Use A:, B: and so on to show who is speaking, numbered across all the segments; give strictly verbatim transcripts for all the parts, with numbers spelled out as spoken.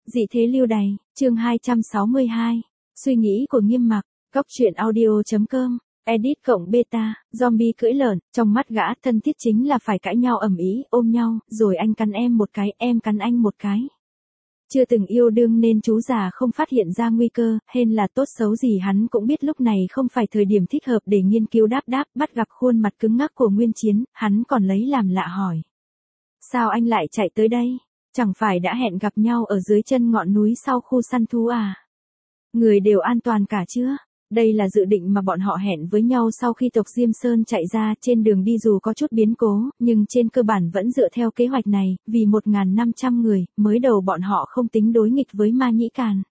A: Dị thế lưu đày, chương hai trăm sáu mươi hai. Suy nghĩ của Nghiêm Mặc, góc truyện audio.com, edit cộng beta, zombie cưỡi lợn, trong mắt gã thân thiết chính là phải cãi nhau ầm ĩ, ôm nhau, rồi anh cắn em một cái, em cắn anh một cái. Chưa từng yêu đương nên chú già không phát hiện ra nguy cơ, hên là tốt xấu gì hắn cũng biết lúc này không phải thời điểm thích hợp để nghiên cứu đáp đáp, bắt gặp khuôn mặt cứng ngắc của Nguyên Chiến, hắn còn lấy làm lạ hỏi. Sao anh lại chạy tới đây? Chẳng phải đã hẹn gặp nhau ở dưới chân ngọn núi sau khu săn thú à? Người đều an toàn cả chưa? Đây là dự định mà bọn họ hẹn với nhau sau khi tộc Diêm Sơn chạy ra, trên đường đi dù có chút biến cố, nhưng trên cơ bản vẫn dựa theo kế hoạch này, vì một nghìn năm trăm người, mới đầu bọn họ không tính đối nghịch với Ma Nhĩ Càn.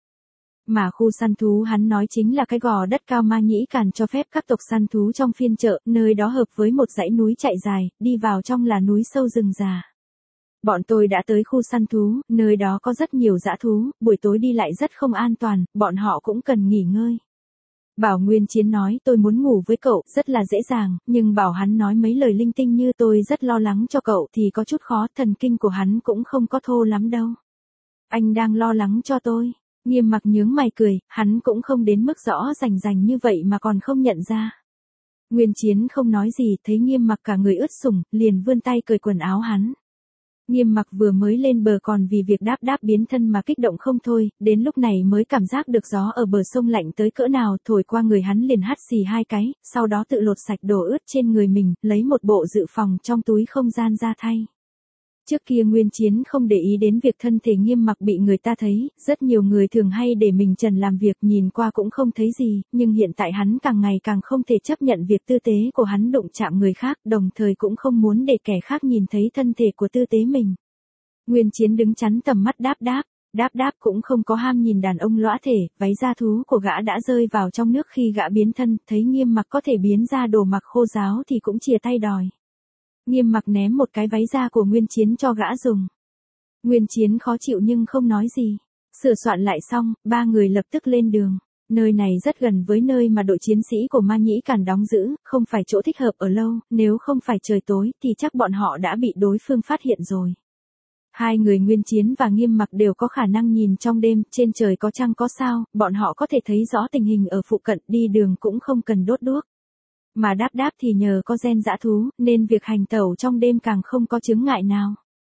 A: Mà khu săn thú hắn nói chính là cái gò đất cao Ma Nhĩ Càn cho phép các tộc săn thú trong phiên chợ, nơi đó hợp với một dãy núi chạy dài, đi vào trong là núi sâu rừng già. Bọn tôi đã tới khu săn thú, nơi đó có rất nhiều dã thú, buổi tối đi lại rất không an toàn, bọn họ cũng cần nghỉ ngơi. Bảo Nguyên Chiến nói tôi muốn ngủ với cậu, rất là dễ dàng, nhưng bảo hắn nói mấy lời linh tinh như tôi rất lo lắng cho cậu thì có chút khó, thần kinh của hắn cũng không có thô lắm đâu. Anh đang lo lắng cho tôi. Nghiêm Mặc nhướng mày cười, hắn cũng không đến mức rõ rành rành như vậy mà còn không nhận ra. Nguyên Chiến không nói gì, thấy Nghiêm Mặc cả người ướt sũng, liền vươn tay cởi quần áo hắn. Nghiêm Mặc vừa mới lên bờ còn vì việc đáp đáp biến thân mà kích động không thôi, đến lúc này mới cảm giác được gió ở bờ sông lạnh tới cỡ nào, thổi qua người hắn liền hắt xì hai cái, sau đó tự lột sạch đồ ướt trên người mình, lấy một bộ dự phòng trong túi không gian ra thay. Trước kia Nguyên Chiến không để ý đến việc thân thể Nghiêm Mặc bị người ta thấy, rất nhiều người thường hay để mình trần làm việc nhìn qua cũng không thấy gì, nhưng hiện tại hắn càng ngày càng không thể chấp nhận việc tư tế của hắn đụng chạm người khác, đồng thời cũng không muốn để kẻ khác nhìn thấy thân thể của tư tế mình. Nguyên Chiến đứng chắn tầm mắt đáp đáp, đáp đáp cũng không có ham nhìn đàn ông lõa thể, váy da thú của gã đã rơi vào trong nước khi gã biến thân, thấy Nghiêm Mặc có thể biến ra đồ mặc khô ráo thì cũng chìa tay đòi. Nghiêm Mặc ném một cái váy da của Nguyên Chiến cho gã dùng. Nguyên Chiến khó chịu nhưng không nói gì. Sửa soạn lại xong, ba người lập tức lên đường. Nơi này rất gần với nơi mà đội chiến sĩ của Ma Nhĩ Càn đóng giữ, không phải chỗ thích hợp ở lâu, nếu không phải trời tối thì chắc bọn họ đã bị đối phương phát hiện rồi. Hai người Nguyên Chiến và Nghiêm Mặc đều có khả năng nhìn trong đêm, trên trời có trăng có sao, bọn họ có thể thấy rõ tình hình ở phụ cận, đi đường cũng không cần đốt đuốc. Mà đáp đáp thì nhờ có gen dã thú, nên việc hành tẩu trong đêm càng không có chướng ngại nào.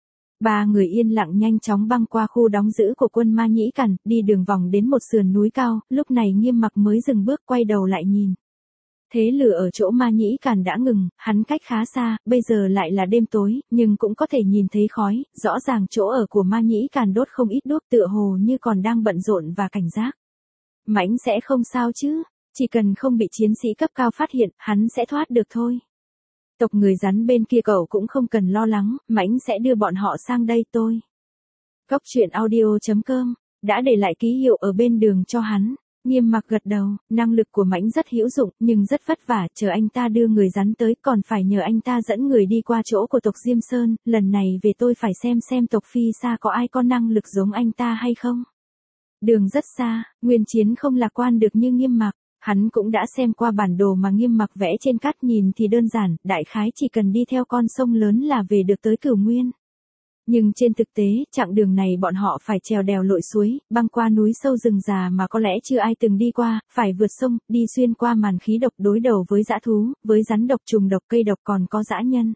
A: Ba người yên lặng nhanh chóng băng qua khu đóng giữ của quân Ma Nhĩ Càn, đi đường vòng đến một sườn núi cao, lúc này Nghiêm Mặc mới dừng bước quay đầu lại nhìn. Thế lửa ở chỗ Ma Nhĩ Càn đã ngừng, hắn cách khá xa, bây giờ lại là đêm tối, nhưng cũng có thể nhìn thấy khói, rõ ràng chỗ ở của Ma Nhĩ Càn đốt không ít đuốc tựa hồ như còn đang bận rộn và cảnh giác. Mãnh sẽ không sao chứ? Chỉ cần không bị chiến sĩ cấp cao phát hiện, hắn sẽ thoát được thôi. Tộc người rắn bên kia cậu cũng không cần lo lắng, Mãnh sẽ đưa bọn họ sang đây tôi. Góc truyện audio.com, đã để lại ký hiệu ở bên đường cho hắn. Nghiêm Mặc gật đầu, năng lực của Mãnh rất hữu dụng, nhưng rất vất vả, chờ anh ta đưa người rắn tới, còn phải nhờ anh ta dẫn người đi qua chỗ của tộc Diêm Sơn, lần này về tôi phải xem xem tộc Phi Sa có ai có năng lực giống anh ta hay không. Đường rất xa, Nguyên Chiến không lạc quan được như Nghiêm Mặc. Hắn cũng đã xem qua bản đồ mà Nghiêm Mặc vẽ trên cát, nhìn thì đơn giản, đại khái chỉ cần đi theo con sông lớn là về được tới Cửu Nguyên. Nhưng trên thực tế, chặng đường này bọn họ phải trèo đèo lội suối, băng qua núi sâu rừng già mà có lẽ chưa ai từng đi qua, phải vượt sông, đi xuyên qua màn khí độc đối đầu với dã thú, với rắn độc, trùng độc, cây độc, còn có dã nhân.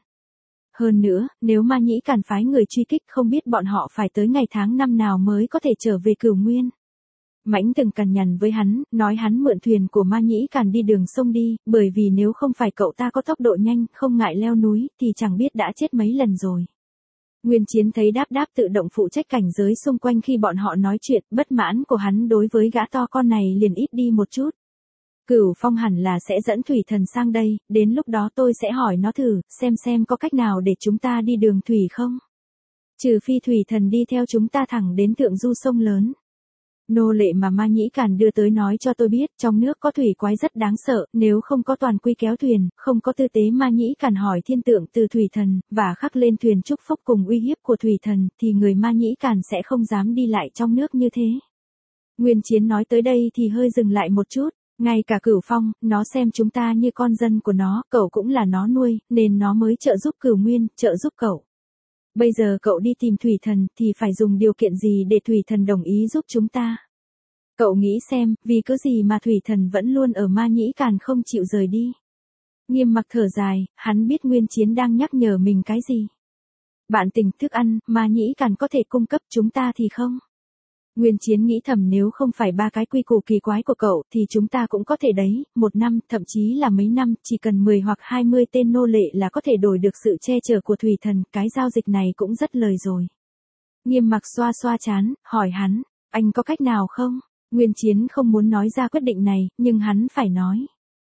A: Hơn nữa, nếu Ma Nhĩ Càn phái người truy kích không biết bọn họ phải tới ngày tháng năm nào mới có thể trở về Cửu Nguyên. Mãnh từng cằn nhằn với hắn, nói hắn mượn thuyền của Ma Nhĩ Càn đi đường sông đi, bởi vì nếu không phải cậu ta có tốc độ nhanh, không ngại leo núi, thì chẳng biết đã chết mấy lần rồi. Nguyên Chiến thấy đáp đáp tự động phụ trách cảnh giới xung quanh khi bọn họ nói chuyện, bất mãn của hắn đối với gã to con này liền ít đi một chút. Cửu Phong hẳn là sẽ dẫn Thủy Thần sang đây, đến lúc đó tôi sẽ hỏi nó thử, xem xem có cách nào để chúng ta đi đường thủy không. Trừ phi Thủy Thần đi theo chúng ta thẳng đến thượng du sông lớn. Nô lệ mà Ma Nhĩ Càn đưa tới nói cho tôi biết, trong nước có thủy quái rất đáng sợ, nếu không có toàn quy kéo thuyền, không có tư tế Ma Nhĩ Càn hỏi thiên tượng từ Thủy Thần, và khắc lên thuyền chúc phúc cùng uy hiếp của Thủy Thần, thì người Ma Nhĩ Càn sẽ không dám đi lại trong nước như thế. Nguyên Chiến nói tới đây thì hơi dừng lại một chút, ngay cả Cửu Phong, nó xem chúng ta như con dân của nó, cậu cũng là nó nuôi, nên nó mới trợ giúp Cửu Nguyên, trợ giúp cậu. Bây giờ cậu đi tìm thủy thần thì phải dùng điều kiện gì để thủy thần đồng ý giúp chúng ta? Cậu nghĩ xem, vì cớ gì mà thủy thần vẫn luôn ở Ma Nhĩ Càn không chịu rời đi? Nghiêm Mặc thở dài, hắn biết Nguyên Chiến đang nhắc nhở mình cái gì. Bạn tình, thức ăn, Ma Nhĩ Càn có thể cung cấp, chúng ta thì không. Nguyên Chiến nghĩ thầm, nếu không phải ba cái quy củ kỳ quái của cậu thì chúng ta cũng có thể đấy, một năm, thậm chí là mấy năm, chỉ cần mười hoặc hai mươi tên nô lệ là có thể đổi được sự che chở của thủy thần, cái giao dịch này cũng rất lời rồi. Nghiêm Mặc xoa xoa trán, hỏi hắn, anh có cách nào không? Nguyên Chiến không muốn nói ra quyết định này, nhưng hắn phải nói.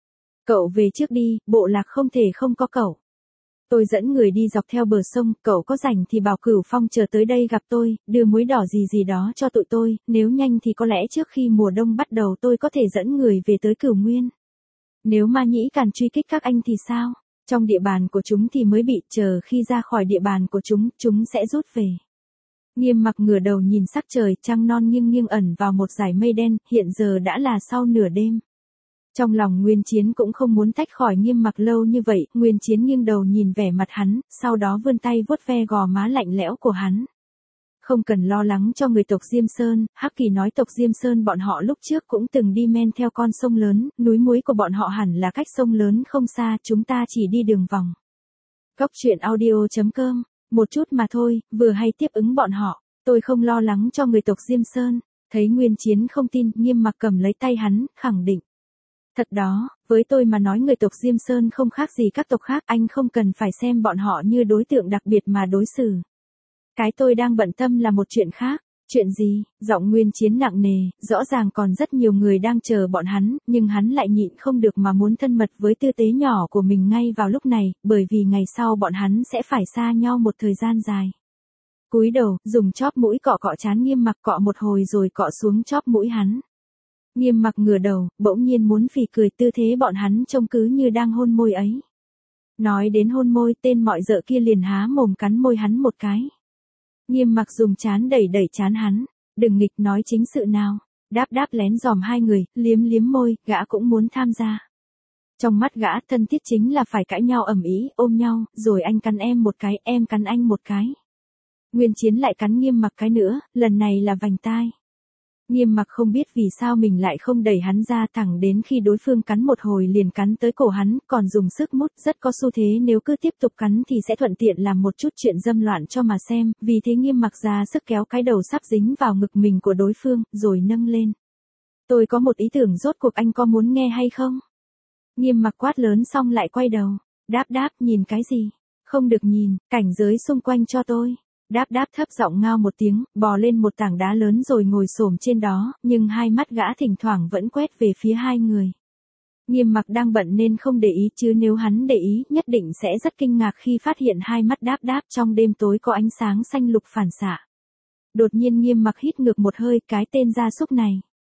A: Cậu về trước đi, bộ lạc không thể không có cậu. Tôi dẫn người đi dọc theo bờ sông, cậu có rảnh thì bảo Cửu Phong chờ tới đây gặp tôi, đưa muối đỏ gì gì đó cho tụi tôi, nếu nhanh thì có lẽ trước khi mùa đông bắt đầu tôi có thể dẫn người về tới Cửu Nguyên. Nếu Ma Nhĩ Càn truy kích các anh thì sao? Trong địa bàn của chúng thì mới bị, chờ khi ra khỏi địa bàn của chúng, chúng sẽ rút về. Nghiêm Mặc ngửa đầu nhìn sắc trời, trăng non nghiêng nghiêng ẩn vào một dải mây đen, hiện giờ đã là sau nửa đêm. Trong lòng Nguyên Chiến cũng không muốn tách khỏi Nghiêm Mặc lâu như vậy, Nguyên Chiến nghiêng đầu nhìn vẻ mặt hắn, sau đó vươn tay vuốt ve gò má lạnh lẽo của hắn. Không cần lo lắng cho người tộc Diêm Sơn, Hắc Kỳ nói tộc Diêm Sơn bọn họ lúc trước cũng từng đi men theo con sông lớn, núi muối của bọn họ hẳn là cách sông lớn không xa, chúng ta chỉ đi đường vòng. Góc truyện audio chấm com, một chút mà thôi, vừa hay tiếp ứng bọn họ, tôi không lo lắng cho người tộc Diêm Sơn. Thấy Nguyên Chiến không tin, Nghiêm Mặc cầm lấy tay hắn, khẳng định. Thật đó, với tôi mà nói người tộc Diêm Sơn không khác gì các tộc khác, anh không cần phải xem bọn họ như đối tượng đặc biệt mà đối xử. Cái tôi đang bận tâm là một chuyện khác. Chuyện gì? Giọng Nguyên Chiến nặng nề, rõ ràng còn rất nhiều người đang chờ bọn hắn, nhưng hắn lại nhịn không được mà muốn thân mật với tư tế nhỏ của mình ngay vào lúc này, bởi vì ngày sau bọn hắn sẽ phải xa nhau một thời gian dài. Cúi đầu, dùng chóp mũi cọ cọ trán Nghiêm Mặc, cọ một hồi rồi cọ xuống chóp mũi hắn. Nghiêm Mặc ngửa đầu, bỗng nhiên muốn phì cười, tư thế bọn hắn trông cứ như đang hôn môi ấy. Nói đến hôn môi, tên mọi dợ kia liền há mồm cắn môi hắn một cái. Nghiêm Mặc dùng trán đẩy đẩy trán hắn, đừng nghịch, nói chính sự nào. Đáp đáp lén dòm hai người, liếm liếm môi, gã cũng muốn tham gia. Trong mắt gã, thân thiết chính là phải cãi nhau ầm ĩ, ôm nhau, rồi anh cắn em một cái, em cắn anh một cái. Nguyên Chiến lại cắn Nghiêm Mặc cái nữa, lần này là vành tai. Nghiêm Mặc không biết vì sao mình lại không đẩy hắn ra, thẳng đến khi đối phương cắn một hồi liền cắn tới cổ hắn, còn dùng sức mút, rất có xu thế nếu cứ tiếp tục cắn thì sẽ thuận tiện làm một chút chuyện dâm loạn cho mà xem, vì thế Nghiêm Mặc ra sức kéo cái đầu sắp dính vào ngực mình của đối phương, rồi nâng lên. Tôi có một ý tưởng, rốt cuộc anh có muốn nghe hay không? Nghiêm Mặc quát lớn xong lại quay đầu. Đáp đáp, nhìn cái gì? Không được nhìn, cảnh giới xung quanh cho tôi. Đáp đáp thấp giọng ngao một tiếng, bò lên một tảng đá lớn rồi ngồi xổm trên đó, nhưng hai mắt gã thỉnh thoảng vẫn quét về phía hai người. Nghiêm Mặc đang bận nên không để ý, chứ nếu hắn để ý, nhất định sẽ rất kinh ngạc khi phát hiện hai mắt đáp đáp trong đêm tối có ánh sáng xanh lục phản xạ. Đột nhiên Nghiêm Mặc hít ngược một hơi, cái tên gia súc này.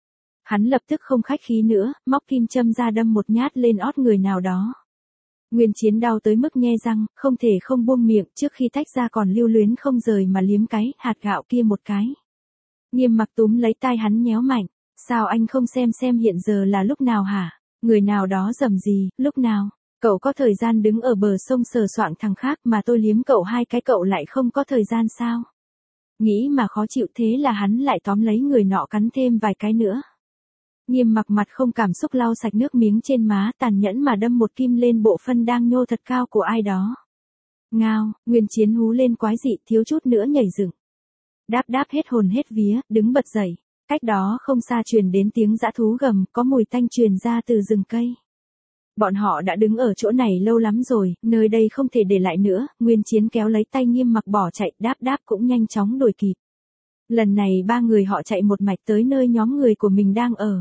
A: Hắn lập tức không khách khí nữa, móc kim châm ra đâm một nhát lên ót người nào đó. Nguyên Chiến đau tới mức nhe răng, không thể không buông miệng, trước khi tách ra còn lưu luyến không rời mà liếm cái hạt gạo kia một cái. Nghiêm Mặc túm lấy tai hắn nhéo mạnh, sao anh không xem xem hiện giờ là lúc nào hả? Người nào đó rầm gì, lúc nào? Cậu có thời gian đứng ở bờ sông sờ soạng thằng khác mà tôi liếm cậu hai cái cậu lại không có thời gian sao? Nghĩ mà khó chịu, thế là hắn lại tóm lấy người nọ cắn thêm vài cái nữa. Nghiêm Mặc mặt không cảm xúc lau sạch nước miếng trên má, tàn nhẫn mà đâm một kim lên bộ phân đang nhô thật cao của ai đó. Ngao, Nguyên Chiến hú lên quái dị, thiếu chút nữa nhảy dựng. Đáp đáp hết hồn hết vía, đứng bật dậy. Cách đó không xa truyền đến tiếng dã thú gầm, có mùi tanh truyền ra từ rừng cây. Bọn họ đã đứng ở chỗ này lâu lắm rồi, nơi đây không thể để lại nữa. Nguyên Chiến kéo lấy tay Nghiêm Mặc bỏ chạy, đáp đáp cũng nhanh chóng đuổi kịp. Lần này ba người họ chạy một mạch tới nơi nhóm người của mình đang ở.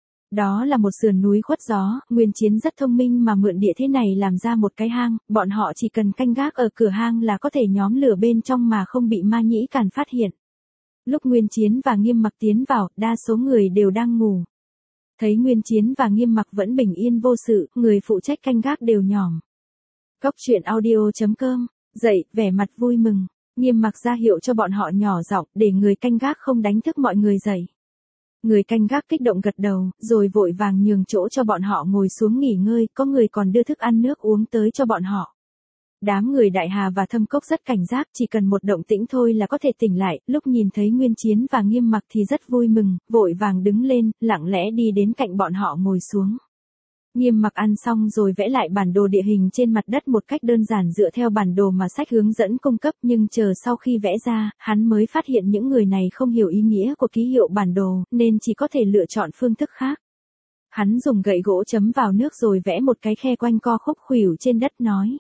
A: Đó là một sườn núi khuất gió, Nguyên Chiến rất thông minh mà mượn địa thế này làm ra một cái hang, bọn họ chỉ cần canh gác ở cửa hang là có thể nhóm lửa bên trong mà không bị Ma Nhĩ Càn phát hiện. Lúc Nguyên Chiến và Nghiêm Mặc tiến vào, đa số người đều đang ngủ. Thấy Nguyên Chiến và Nghiêm Mặc vẫn bình yên vô sự, người phụ trách canh gác đều nhỏm. Góc truyện audio chấm com, dậy, vẻ mặt vui mừng, Nghiêm Mặc ra hiệu cho bọn họ nhỏ giọng để người canh gác không đánh thức mọi người dậy. Người canh gác kích động gật đầu, rồi vội vàng nhường chỗ cho bọn họ ngồi xuống nghỉ ngơi, có người còn đưa thức ăn nước uống tới cho bọn họ. Đám người Đại Hà và Thâm Cốc rất cảnh giác, chỉ cần một động tĩnh thôi là có thể tỉnh lại, lúc nhìn thấy Nguyên Chiến và Nghiêm Mặc thì rất vui mừng, vội vàng đứng lên, lặng lẽ đi đến cạnh bọn họ ngồi xuống. Nghiêm Mặc ăn xong rồi vẽ lại bản đồ địa hình trên mặt đất một cách đơn giản dựa theo bản đồ mà sách hướng dẫn cung cấp, nhưng chờ sau khi vẽ ra, hắn mới phát hiện những người này không hiểu ý nghĩa của ký hiệu bản đồ, nên chỉ có thể lựa chọn phương thức khác. Hắn dùng gậy gỗ chấm vào nước rồi vẽ một cái khe quanh co khúc khuỷu trên đất nói.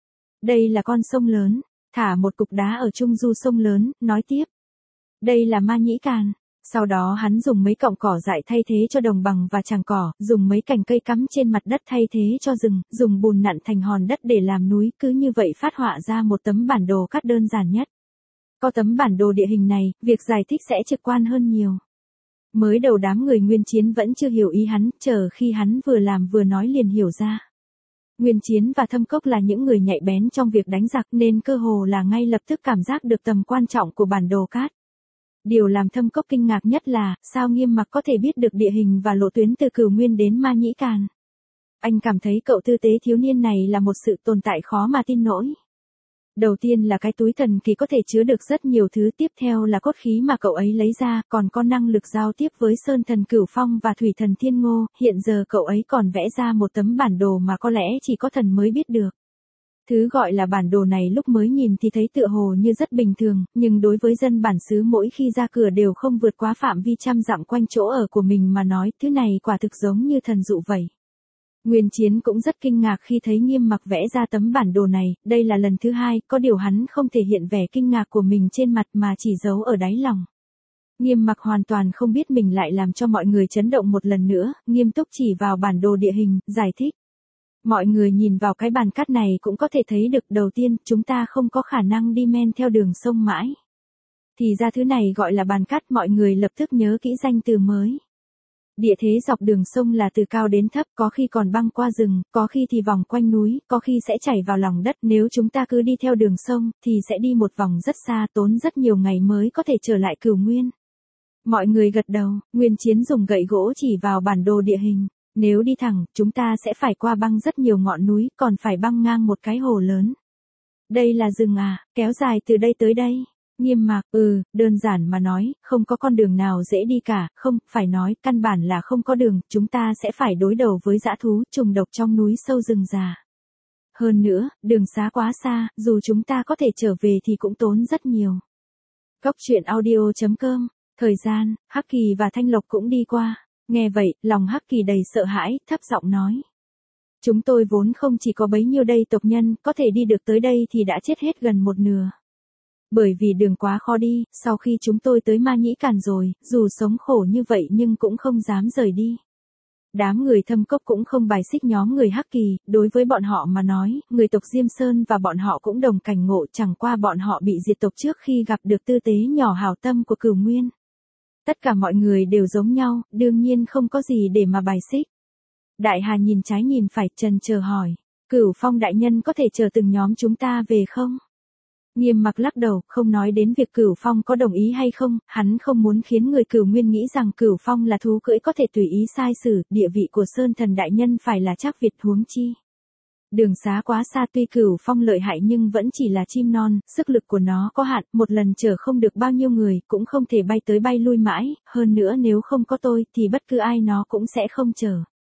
A: Đây là con sông lớn, thả một cục đá ở trung du sông lớn, nói tiếp. Đây là Ma Nhĩ Càn. Sau đó hắn dùng mấy cọng cỏ dại thay thế cho đồng bằng và tràng cỏ, dùng mấy cành cây cắm trên mặt đất thay thế cho rừng, dùng bùn nặn thành hòn đất để làm núi, cứ như vậy phát họa ra một tấm bản đồ cắt đơn giản nhất. Có tấm bản đồ địa hình này, việc giải thích sẽ trực quan hơn nhiều. Mới đầu đám người Nguyên Chiến vẫn chưa hiểu ý hắn, chờ khi hắn vừa làm vừa nói liền hiểu ra. Nguyên Chiến và Thâm Cốc là những người nhạy bén trong việc đánh giặc nên cơ hồ là ngay lập tức cảm giác được tầm quan trọng của bản đồ cát. Điều làm Thâm Cốc kinh ngạc nhất là, sao Nghiêm Mặc có thể biết được địa hình và lộ tuyến từ Cửu Nguyên đến Ma Nhĩ Càn. Anh cảm thấy cậu tư tế thiếu niên này là một sự tồn tại khó mà tin nổi. Đầu tiên là cái túi thần kỳ có thể chứa được rất nhiều thứ, tiếp theo là cốt khí mà cậu ấy lấy ra, còn có năng lực giao tiếp với Sơn Thần Cửu Phong và Thủy Thần Thiên Ngô, hiện giờ cậu ấy còn vẽ ra một tấm bản đồ mà có lẽ chỉ có thần mới biết được. Thứ gọi là bản đồ này lúc mới nhìn thì thấy tựa hồ như rất bình thường, nhưng đối với dân bản xứ mỗi khi ra cửa đều không vượt quá phạm vi trăm dặm quanh chỗ ở của mình mà nói, thứ này quả thực giống như thần dụ vậy. Nguyên Chiến cũng rất kinh ngạc khi thấy Nghiêm Mặc vẽ ra tấm bản đồ này, đây là lần thứ hai, có điều hắn không thể hiện vẻ kinh ngạc của mình trên mặt mà chỉ giấu ở đáy lòng. Nghiêm Mặc hoàn toàn không biết mình lại làm cho mọi người chấn động một lần nữa, nghiêm túc chỉ vào bản đồ địa hình, giải thích. Mọi người nhìn vào cái bàn cát này cũng có thể thấy được, đầu tiên, chúng ta không có khả năng đi men theo đường sông mãi. Thì ra thứ này gọi là bàn cát, mọi người lập tức nhớ kỹ danh từ mới. Địa thế dọc đường sông là từ cao đến thấp, có khi còn băng qua rừng, có khi thì vòng quanh núi, có khi sẽ chảy vào lòng đất. Nếu chúng ta cứ đi theo đường sông, thì sẽ đi một vòng rất xa, tốn rất nhiều ngày mới có thể trở lại Cửu Nguyên. Mọi người gật đầu, Nguyên Chiến dùng gậy gỗ chỉ vào bản đồ địa hình. Nếu đi thẳng, chúng ta sẽ phải qua băng rất nhiều ngọn núi, còn phải băng ngang một cái hồ lớn. Đây là rừng à, kéo dài từ đây tới đây. Nghiêm Mặc, ừ, đơn giản mà nói, không có con đường nào dễ đi cả, không, phải nói, căn bản là không có đường, chúng ta sẽ phải đối đầu với dã thú, trùng độc trong núi sâu rừng già. Hơn nữa, đường xá quá xa, dù chúng ta có thể trở về thì cũng tốn rất nhiều. Góc truyện audio chấm com, thời gian, Hắc Kỳ và Thanh Lộc cũng đi qua. Nghe vậy, lòng Hắc Kỳ đầy sợ hãi, thấp giọng nói. Chúng tôi vốn không chỉ có bấy nhiêu đây tộc nhân, có thể đi được tới đây thì đã chết hết gần một nửa. Bởi vì đường quá khó đi, sau khi chúng tôi tới Ma Nhĩ Càn rồi, dù sống khổ như vậy nhưng cũng không dám rời đi. Đám người Thâm Cốc cũng không bài xích nhóm người Hắc Kỳ, đối với bọn họ mà nói, người tộc Diêm Sơn và bọn họ cũng đồng cảnh ngộ, chẳng qua bọn họ bị diệt tộc trước khi gặp được tư tế nhỏ hảo tâm của Cửu Nguyên. Tất cả mọi người đều giống nhau, đương nhiên không có gì để mà bài xích. Đại Hà nhìn trái nhìn phải, trần chờ hỏi, Cửu Phong đại nhân có thể chờ từng nhóm chúng ta về không? Nghiêm Mặc lắc đầu, không nói đến việc Cửu Phong có đồng ý hay không, hắn không muốn khiến người Cửu Nguyên nghĩ rằng Cửu Phong là thú cưỡi có thể tùy ý sai sử, địa vị của Sơn Thần đại nhân phải là Trác Việt huống chi. Đường xá quá xa, tuy Cửu Phong lợi hại nhưng vẫn chỉ là chim non, sức lực của nó có hạn, một lần chở không được bao nhiêu người, cũng không thể bay tới bay lui mãi, hơn nữa nếu không có tôi thì bất cứ ai nó cũng sẽ không chở.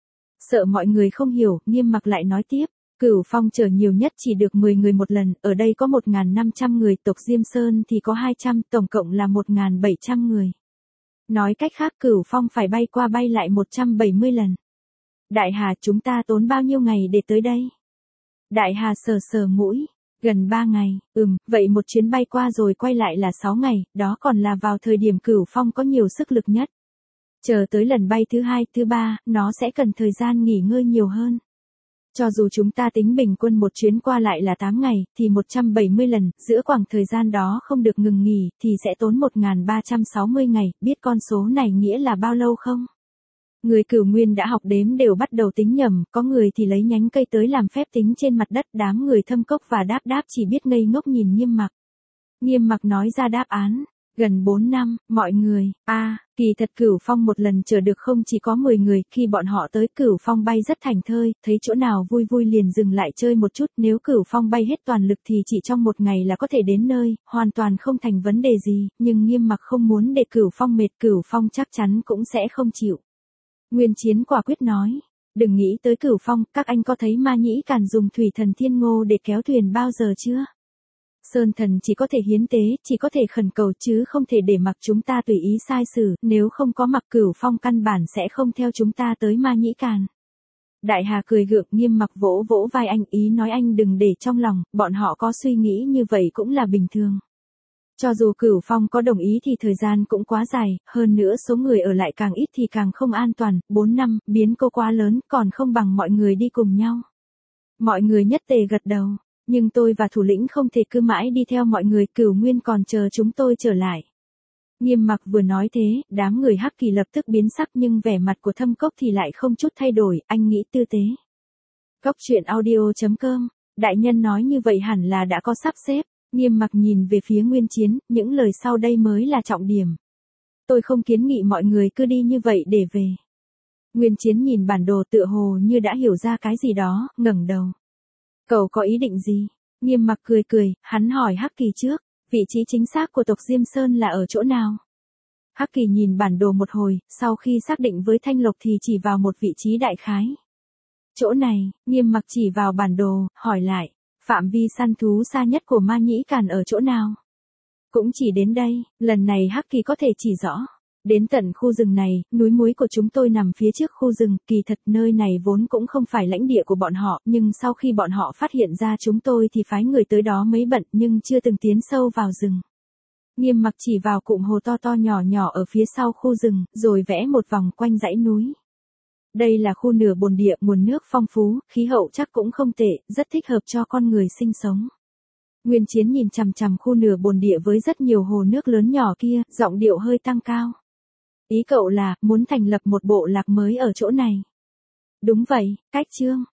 A: Sợ mọi người không hiểu, Nghiêm Mặc lại nói tiếp. Cửu Phong chở nhiều nhất chỉ được mười người một lần, ở đây có một nghìn năm trăm người, tộc Diêm Sơn thì có hai trăm, tổng cộng là một nghìn bảy trăm người. Nói cách khác Cửu Phong phải bay qua bay lại một trăm bảy mươi lần. Đại Hà, chúng ta tốn bao nhiêu ngày để tới đây? Đại Hà sờ sờ mũi, gần ba ngày, ừm, vậy một chuyến bay qua rồi quay lại là sáu ngày, đó còn là vào thời điểm Cửu Phong có nhiều sức lực nhất. Chờ tới lần bay thứ hai, thứ ba, nó sẽ cần thời gian nghỉ ngơi nhiều hơn. Cho dù chúng ta tính bình quân một chuyến qua lại là tám ngày, thì một trăm bảy mươi lần, giữa khoảng thời gian đó không được ngừng nghỉ, thì sẽ tốn một nghìn ba trăm sáu mươi ngày, biết con số này nghĩa là bao lâu không? Người Cửu Nguyên đã học đếm đều bắt đầu tính nhầm, có người thì lấy nhánh cây tới làm phép tính trên mặt đất, đám người Thâm Cốc và Đáp Đáp chỉ biết ngây ngốc nhìn Nghiêm Mặc. Nghiêm Mặc nói ra đáp án, Gần bốn năm, mọi người, a à, kỳ thật Cửu Phong một lần chở được không chỉ có mười người, khi bọn họ tới Cửu Phong bay rất thành thơi, thấy chỗ nào vui vui liền dừng lại chơi một chút, nếu Cửu Phong bay hết toàn lực thì chỉ trong một ngày là có thể đến nơi, hoàn toàn không thành vấn đề gì, nhưng Nghiêm Mặc không muốn để Cửu Phong mệt, Cửu Phong chắc chắn cũng sẽ không chịu. Nguyên Chiến quả quyết nói, đừng nghĩ tới Cửu Phong, các anh có thấy Ma Nhĩ Càn dùng thủy thần thiên ngô để kéo thuyền bao giờ chưa? Sơn thần chỉ có thể hiến tế, chỉ có thể khẩn cầu chứ không thể để mặc chúng ta tùy ý sai xử, nếu không có mặc Cửu Phong căn bản sẽ không theo chúng ta tới Ma Nhĩ Càn. Đại Hà cười gượng, Nghiêm Mặc vỗ vỗ vai anh, ý nói anh đừng để trong lòng, bọn họ có suy nghĩ như vậy cũng là bình thường. Cho dù Cửu Phong có đồng ý thì thời gian cũng quá dài, hơn nữa số người ở lại càng ít thì càng không an toàn, bốn năm, biến cố quá lớn, còn không bằng mọi người đi cùng nhau. Mọi người nhất tề gật đầu. Nhưng tôi và thủ lĩnh không thể cứ mãi đi theo mọi người, Cửu Nguyên còn chờ chúng tôi trở lại. Nghiêm Mặc vừa nói thế, đám người Hắc Kỳ lập tức biến sắc nhưng vẻ mặt của Thâm Cốc thì lại không chút thay đổi, anh nghĩ tư tế. Cốc truyện audio chấm com, đại nhân nói như vậy hẳn là đã có sắp xếp. Nghiêm Mặc nhìn về phía Nguyên Chiến, những lời sau đây mới là trọng điểm. Tôi không kiến nghị mọi người cứ đi như vậy để về. Nguyên Chiến nhìn bản đồ tựa hồ như đã hiểu ra cái gì đó, ngẩng đầu. Cậu có ý định gì? Nghiêm Mặc cười cười, hắn hỏi Hắc Kỳ trước, vị trí chính xác của tộc Diêm Sơn là ở chỗ nào? Hắc Kỳ nhìn bản đồ một hồi, sau khi xác định với Thanh Lộc thì chỉ vào một vị trí đại khái. Chỗ này, Nghiêm Mặc chỉ vào bản đồ, hỏi lại, phạm vi săn thú xa nhất của Ma Nhĩ Càn ở chỗ nào? Cũng chỉ đến đây, lần này Hắc Kỳ có thể chỉ rõ. Đến tận khu rừng này, núi muối của chúng tôi nằm phía trước khu rừng, kỳ thật nơi này vốn cũng không phải lãnh địa của bọn họ, nhưng sau khi bọn họ phát hiện ra chúng tôi thì phái người tới đó mấy bận nhưng chưa từng tiến sâu vào rừng. Nghiêm Mặc chỉ vào cụm hồ to to nhỏ nhỏ ở phía sau khu rừng, rồi vẽ một vòng quanh dãy núi. Đây là khu nửa bồn địa, nguồn nước phong phú, khí hậu chắc cũng không tệ, rất thích hợp cho con người sinh sống. Nguyên Chiến nhìn chằm chằm khu nửa bồn địa với rất nhiều hồ nước lớn nhỏ kia, giọng điệu hơi tăng cao. Ý cậu là, muốn thành lập một bộ lạc mới ở chỗ này. Đúng vậy, cách chương.